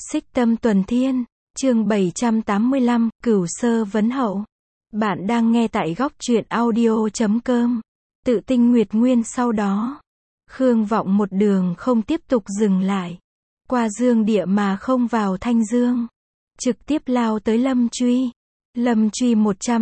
Xích Tâm Tuần Thiên, chương 785, Cửu Sơ Vấn Hậu. Bạn đang nghe tại góc truyện audio.com. Tự tinh nguyệt nguyên sau đó. Khương Vọng một đường không tiếp tục dừng lại. Qua Dương Địa mà không vào Thanh Dương. Trực tiếp lao tới Lâm Truy. Lâm Truy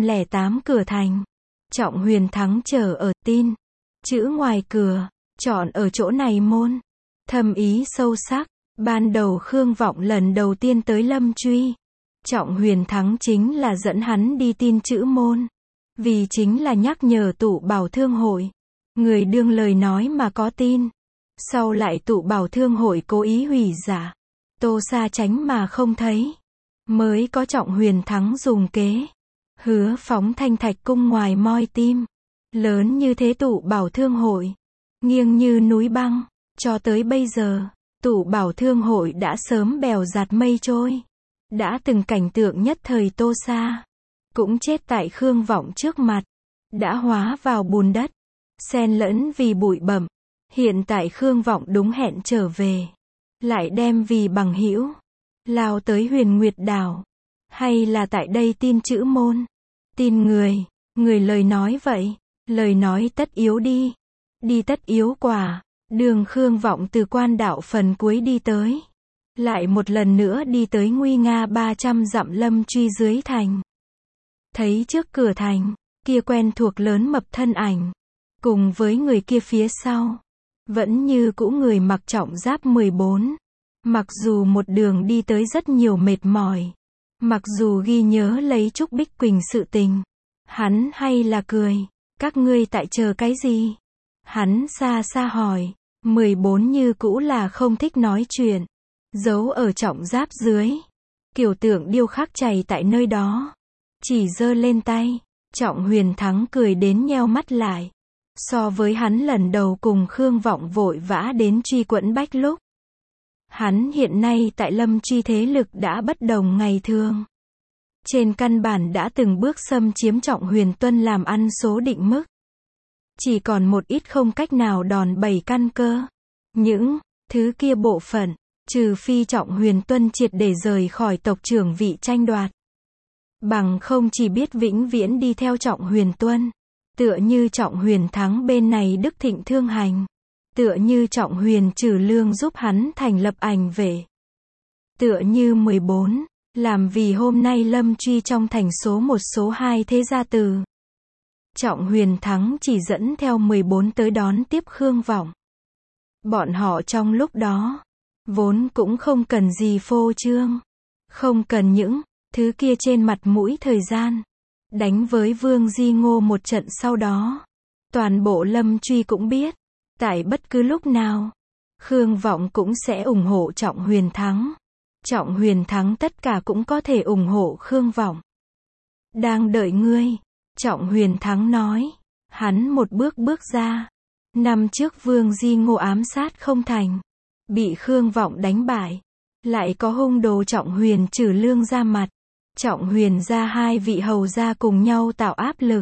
108 cửa thành. Trọng Huyền Thắng chờ ở tin. Chữ ngoài cửa, chọn ở chỗ này môn. Thâm ý sâu sắc. Ban đầu Khương Vọng lần đầu tiên tới Lâm Truy. Trọng Huyền Thắng chính là dẫn hắn đi tin chữ môn. Vì chính là nhắc nhở tụ bảo thương hội. Người đương lời nói mà có tin. Sau lại tụ bảo thương hội cố ý hủy giả. Tô Sa tránh mà không thấy. Mới có Trọng Huyền Thắng dùng kế. Hứa phóng thanh thạch cung ngoài moi tim. Lớn như thế tụ bảo thương hội. Nghiêng như núi băng. Cho tới bây giờ. Tụ bảo thương hội đã sớm bèo giạt mây trôi. Đã từng cảnh tượng nhất thời Tô Sa. Cũng chết tại Khương Vọng trước mặt. Đã hóa vào bùn đất. Xen lẫn vì bụi bặm. Hiện tại Khương Vọng đúng hẹn trở về. Lại đem vì bằng hữu. Lao tới Huyền Nguyệt Đảo. Hay là tại đây tin chữ môn. Tin người. Người lời nói vậy. Lời nói tất yếu đi. Đi tất yếu quả. Đường Khương Vọng từ quan đạo phần cuối đi tới. Lại một lần nữa đi tới nguy nga 300 dặm Lâm Truy dưới thành. Thấy trước cửa thành, kia quen thuộc lớn mập thân ảnh. Cùng với người kia phía sau. Vẫn như cũ người mặc trọng giáp 14. Mặc dù một đường đi tới rất nhiều mệt mỏi. Mặc dù ghi nhớ lấy Trúc Bích Quỳnh sự tình. Hắn hay là cười. Các ngươi tại chờ cái gì? Hắn xa xa hỏi. 14 như cũ là không thích nói chuyện. Giấu ở trọng giáp dưới. Kiểu tượng điêu khắc chày tại nơi đó. Chỉ giơ lên tay. Trọng Huyền Thắng cười đến nheo mắt lại. So với hắn lần đầu cùng Khương Vọng vội vã đến truy quẫn bách lúc. Hắn hiện nay tại Lâm Truy thế lực đã bất đồng ngày thường. Trên căn bản đã từng bước xâm chiếm Trọng Huyền Tuân làm ăn số định mức. Chỉ còn một ít không cách nào đòn bẩy căn cơ. Những thứ kia bộ phận, trừ phi Trọng Huyền Tuân triệt để rời khỏi tộc trưởng vị tranh đoạt. Bằng không chỉ biết vĩnh viễn đi theo Trọng Huyền Tuân. Tựa như Trọng Huyền Thắng bên này Đức Thịnh thương hành. Tựa như Trọng Huyền Trừ Lương giúp hắn thành lập ảnh vệ. Tựa như 14, làm vì hôm nay Lâm Truy trong thành số 1 số 2 thế gia từ. Trọng Huyền Thắng chỉ dẫn theo 14 tới đón tiếp Khương Vọng. Bọn họ trong lúc đó, vốn cũng không cần gì phô trương. Không cần những thứ kia trên mặt mũi thời gian. Đánh với Vương Di Ngô một trận sau đó. Toàn bộ Lâm Truy cũng biết. Tại bất cứ lúc nào, Khương Vọng cũng sẽ ủng hộ Trọng Huyền Thắng. Trọng Huyền Thắng tất cả cũng có thể ủng hộ Khương Vọng. Đang đợi ngươi. Trọng Huyền Thắng nói. Hắn một bước bước ra. Năm trước Vương Di Ngô ám sát không thành. Bị Khương Vọng đánh bại. Lại có hung đồ Trọng Huyền Trừ Lương ra mặt. Trọng Huyền ra hai vị hầu gia cùng nhau tạo áp lực.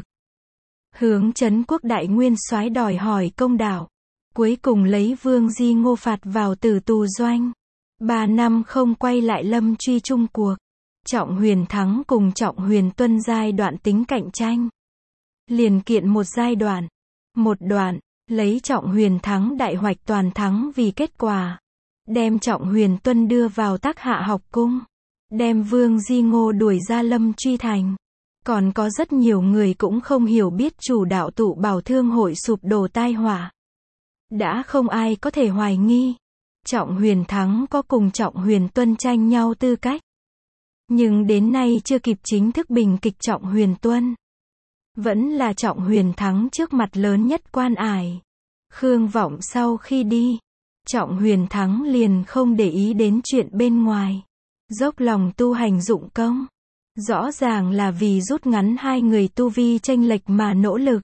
Hướng Trấn Quốc Đại Nguyên soái đòi hỏi công đạo. Cuối cùng lấy Vương Di Ngô phạt vào tử tù doanh. 3 năm không quay lại Lâm Truy chung cuộc. Trọng Huyền Thắng cùng Trọng Huyền Tuân giai đoạn tính cạnh tranh. Liền kiện một giai đoạn. Một đoạn, lấy Trọng Huyền Thắng đại hoạch toàn thắng vì kết quả. Đem Trọng Huyền Tuân đưa vào Tác Hạ học cung. Đem Vương Di Ngô đuổi ra Lâm Truy thành. Còn có rất nhiều người cũng không hiểu biết chủ đạo tụ bảo thương hội sụp đổ tai họa. Đã không ai có thể hoài nghi. Trọng Huyền Thắng có cùng Trọng Huyền Tuân tranh nhau tư cách. Nhưng đến nay chưa kịp chính thức bình kịch Trọng Huyền Tuân. Vẫn là Trọng Huyền Thắng trước mặt lớn nhất quan ải. Khương Vọng sau khi đi. Trọng Huyền Thắng liền không để ý đến chuyện bên ngoài. Dốc lòng tu hành dụng công. Rõ ràng là vì rút ngắn hai người tu vi chênh lệch mà nỗ lực.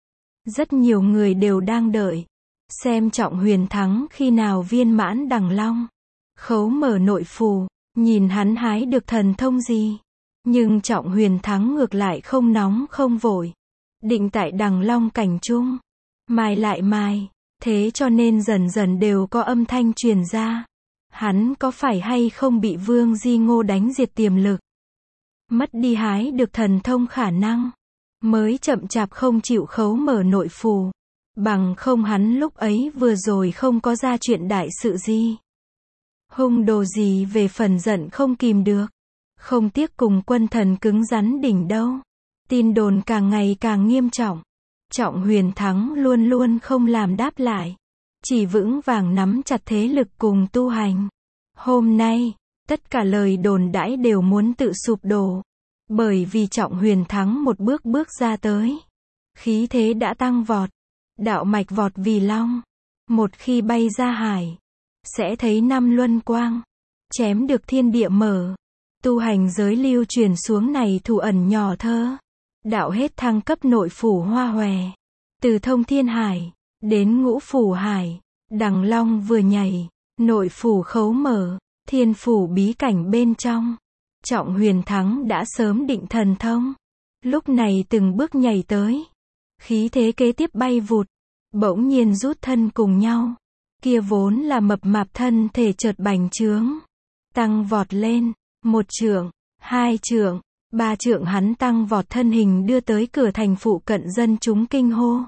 Rất nhiều người đều đang đợi. Xem Trọng Huyền Thắng khi nào viên mãn Đằng Long. Khấu mở nội phù. Nhìn hắn hái được thần thông gì. Nhưng Trọng Huyền Thắng ngược lại không nóng không vội. Định tại Đằng Long cảnh chung. Mài lại mài. Thế cho nên dần dần đều có âm thanh truyền ra. Hắn có phải hay không bị Vương Di Ngô đánh diệt tiềm lực? Mất đi hái được thần thông khả năng, mới chậm chạp không chịu khấu mở nội phù. Bằng không hắn lúc ấy vừa rồi không có ra chuyện đại sự gì. Hung đồ gì về phần giận không kìm được. Không tiếc cùng quân thần cứng rắn đỉnh đâu. Tin đồn càng ngày càng nghiêm trọng. Trọng Huyền Thắng luôn luôn không làm đáp lại. Chỉ vững vàng nắm chặt thế lực cùng tu hành. Hôm nay, tất cả lời đồn đãi đều muốn tự sụp đổ. Bởi vì Trọng Huyền Thắng một bước bước ra tới. Khí thế đã tăng vọt. Đạo mạch vọt vì long. Một khi bay ra hải, sẽ thấy năm luân quang. Chém được thiên địa mở. Tu hành giới lưu truyền xuống này thủ ẩn nhỏ thơ. Đạo hết thăng cấp nội phủ hoa hòe. Từ thông thiên hải, đến ngũ phủ hải. Đằng long vừa nhảy, nội phủ khấu mở. Thiên phủ bí cảnh bên trong. Trọng Huyền Thắng đã sớm định thần thông. Lúc này từng bước nhảy tới. Khí thế kế tiếp bay vụt. Bỗng nhiên rút thân cùng nhau. Kia vốn là mập mạp thân thể chợt bành trướng. Tăng vọt lên. 1 trượng, 2 trượng, 3 trượng hắn tăng vọt thân hình đưa tới cửa thành phụ cận dân chúng kinh hô.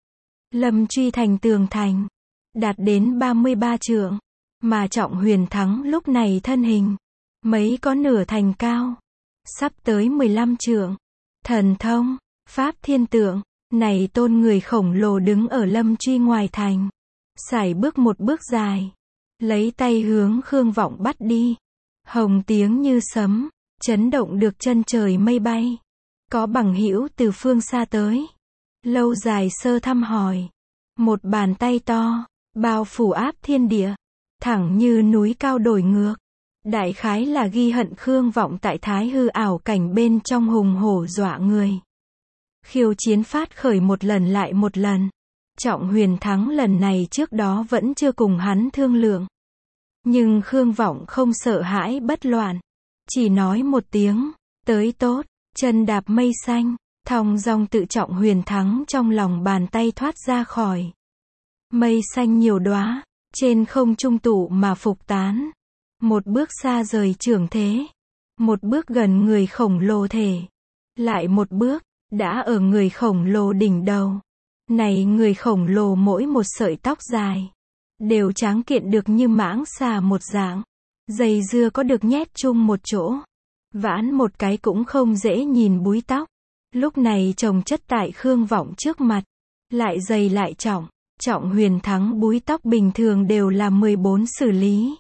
Lâm truy thành tường thành. Đạt đến 33 trượng. Mà Trọng Huyền Thắng lúc này thân hình. Mấy có nửa thành cao. Sắp tới 15 trượng. Thần thông, pháp thiên tượng. Này tôn người khổng lồ đứng ở Lâm truy ngoài thành. Sải bước một bước dài. Lấy tay hướng Khương Vọng bắt đi. Hồng tiếng như sấm. Chấn động được chân trời mây bay. Có bằng hữu từ phương xa tới. Lâu dài sơ thăm hỏi. Một bàn tay to. Bao phủ áp thiên địa. Thẳng như núi cao đổi ngược. Đại khái là ghi hận Khương Vọng tại thái hư ảo cảnh bên trong hùng hổ dọa người. Khiêu chiến phát khởi một lần lại một lần. Trọng Huyền Thắng lần này trước đó vẫn chưa cùng hắn thương lượng. Nhưng Khương Vọng không sợ hãi bất loạn. Chỉ nói một tiếng, tới tốt, chân đạp mây xanh, thong dong tự Trọng Huyền Thắng trong lòng bàn tay thoát ra khỏi. Mây xanh nhiều đóa, trên không trung tụ mà phục tán. Một bước xa rời trưởng thế. Một bước gần người khổng lồ thể. Lại một bước, đã ở người khổng lồ đỉnh đầu. Này người khổng lồ mỗi một sợi tóc dài. Đều tráng kiện được như mãng xà một dạng. Dây dưa có được nhét chung một chỗ. Vãn một cái cũng không dễ nhìn búi tóc. Lúc này chồng chất tại Khương Vọng trước mặt. Lại dày lại trọng. Trọng Huyền Thắng búi tóc bình thường đều là 14 xử lý.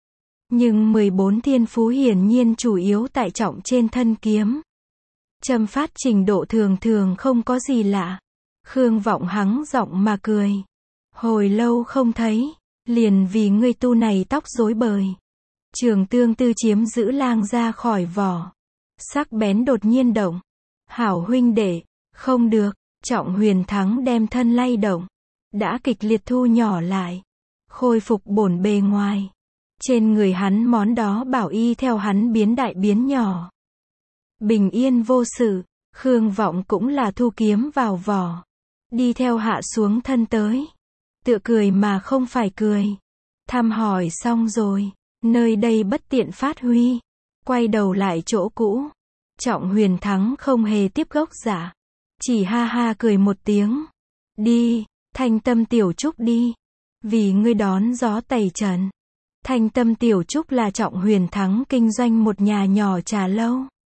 Nhưng 14 thiên phú hiển nhiên chủ yếu tại trọng trên thân kiếm. Châm phát trình độ thường thường không có gì lạ. Khương Vọng hắng giọng mà cười. Hồi lâu không thấy, liền vì ngươi tu này tóc rối bời. Trường tương tư chiếm giữ lang ra khỏi vỏ. Sắc bén đột nhiên động. Hảo huynh đệ, không được, Trọng Huyền Thắng đem thân lay động. Đã kịch liệt thu nhỏ lại. Khôi phục bổn bề ngoài. Trên người hắn món đó bảo y theo hắn biến đại biến nhỏ. Bình yên vô sự, Khương Vọng cũng là thu kiếm vào vỏ. Đi theo hạ xuống thân tới. Tựa cười mà không phải cười. Thăm hỏi xong rồi, nơi đây bất tiện phát huy. Quay đầu lại chỗ cũ. Trọng Huyền Thắng không hề tiếp gốc giả. Chỉ ha ha cười một tiếng. Đi, Thanh Tâm Tiểu Trúc đi. Vì ngươi đón gió tẩy trần. Thanh Tâm Tiểu Trúc là Trọng Huyền Thắng kinh doanh một nhà nhỏ trà lâu.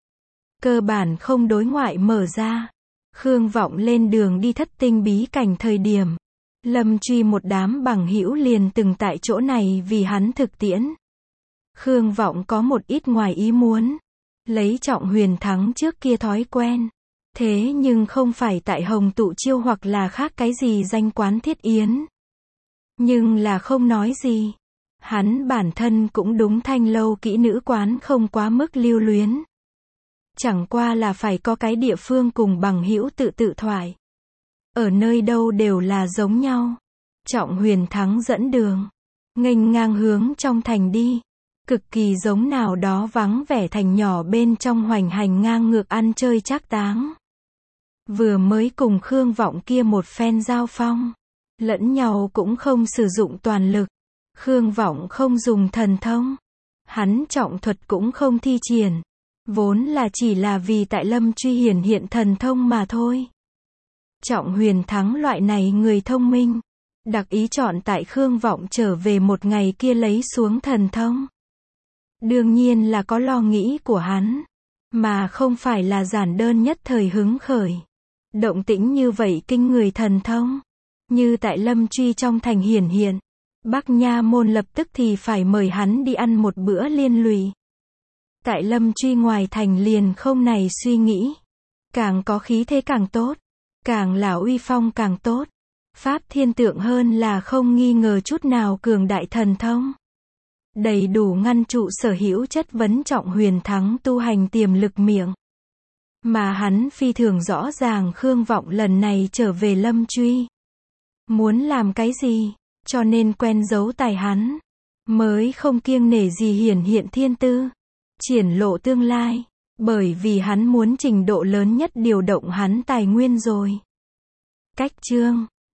Cơ bản không đối ngoại mở ra. Khương Vọng lên đường đi thất tinh bí cảnh thời điểm. Lâm truy một đám bằng hữu liền từng tại chỗ này vì hắn thực tiễn. Khương Vọng có một ít ngoài ý muốn. Lấy Trọng Huyền Thắng trước kia thói quen. Thế nhưng không phải tại Hồng Tụ Chiêu hoặc là khác cái gì danh quán thiết yến. Nhưng là không nói gì. Hắn bản thân cũng đúng thanh lâu kỹ nữ quán không quá mức lưu luyến. Chẳng qua là phải có cái địa phương cùng bằng hữu tự thoại. Ở nơi đâu đều là giống nhau. Trọng Huyền Thắng dẫn đường. Nghênh ngang hướng trong thành đi. Cực kỳ giống nào đó vắng vẻ thành nhỏ bên trong hoành hành ngang ngược ăn chơi trác táng. Vừa mới cùng Khương Vọng kia một phen giao phong. Lẫn nhau cũng không sử dụng toàn lực. Khương Vọng không dùng thần thông. Hắn trọng thuật cũng không thi triển. Vốn là chỉ là vì tại Lâm Truy hiển hiện thần thông mà thôi. Trọng Huyền Thắng loại này người thông minh. Đặc ý chọn tại Khương Vọng trở về một ngày kia lấy xuống thần thông. Đương nhiên là có lo nghĩ của hắn. Mà không phải là giản đơn nhất thời hứng khởi. Động tĩnh như vậy kinh người thần thông. Như tại Lâm Truy trong thành hiển hiện. Bắc Nha môn lập tức thì phải mời hắn đi ăn một bữa liên lụy. Tại Lâm Truy ngoài thành liền không này suy nghĩ. Càng có khí thế càng tốt. Càng là uy phong càng tốt. Pháp thiên tượng hơn là không nghi ngờ chút nào cường đại thần thông. Đầy đủ ngăn trụ sở hữu chất vấn Trọng Huyền Thắng tu hành tiềm lực miệng. Mà hắn phi thường rõ ràng Khương Vọng lần này trở về Lâm Truy. Muốn làm cái gì, cho nên quen giấu tài hắn. Mới không kiêng nể gì hiển hiện thiên tư. Triển lộ tương lai. Bởi vì hắn muốn trình độ lớn nhất điều động hắn tài nguyên rồi. Cách chương